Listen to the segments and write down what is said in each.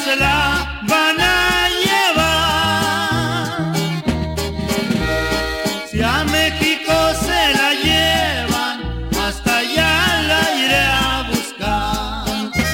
se la van a llevar. Si a México se la llevan, hasta allá la iré a buscar.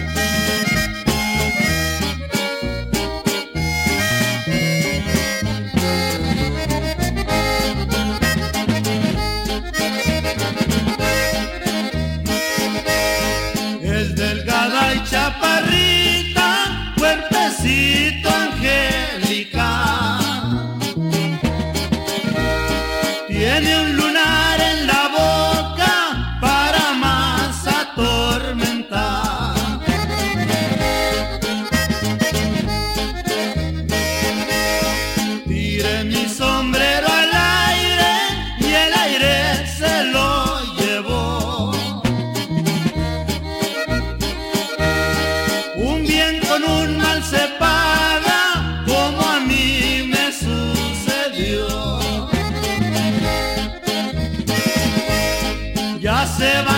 Es delgada y chaparrita, cuerpecito angelical. Tiene un lunar en la boca para más atormentar. Tiré mi sombrero al aire y el aire se lo llevó. Un bien con un mal se paga, como a mí me sucedió. Ya se va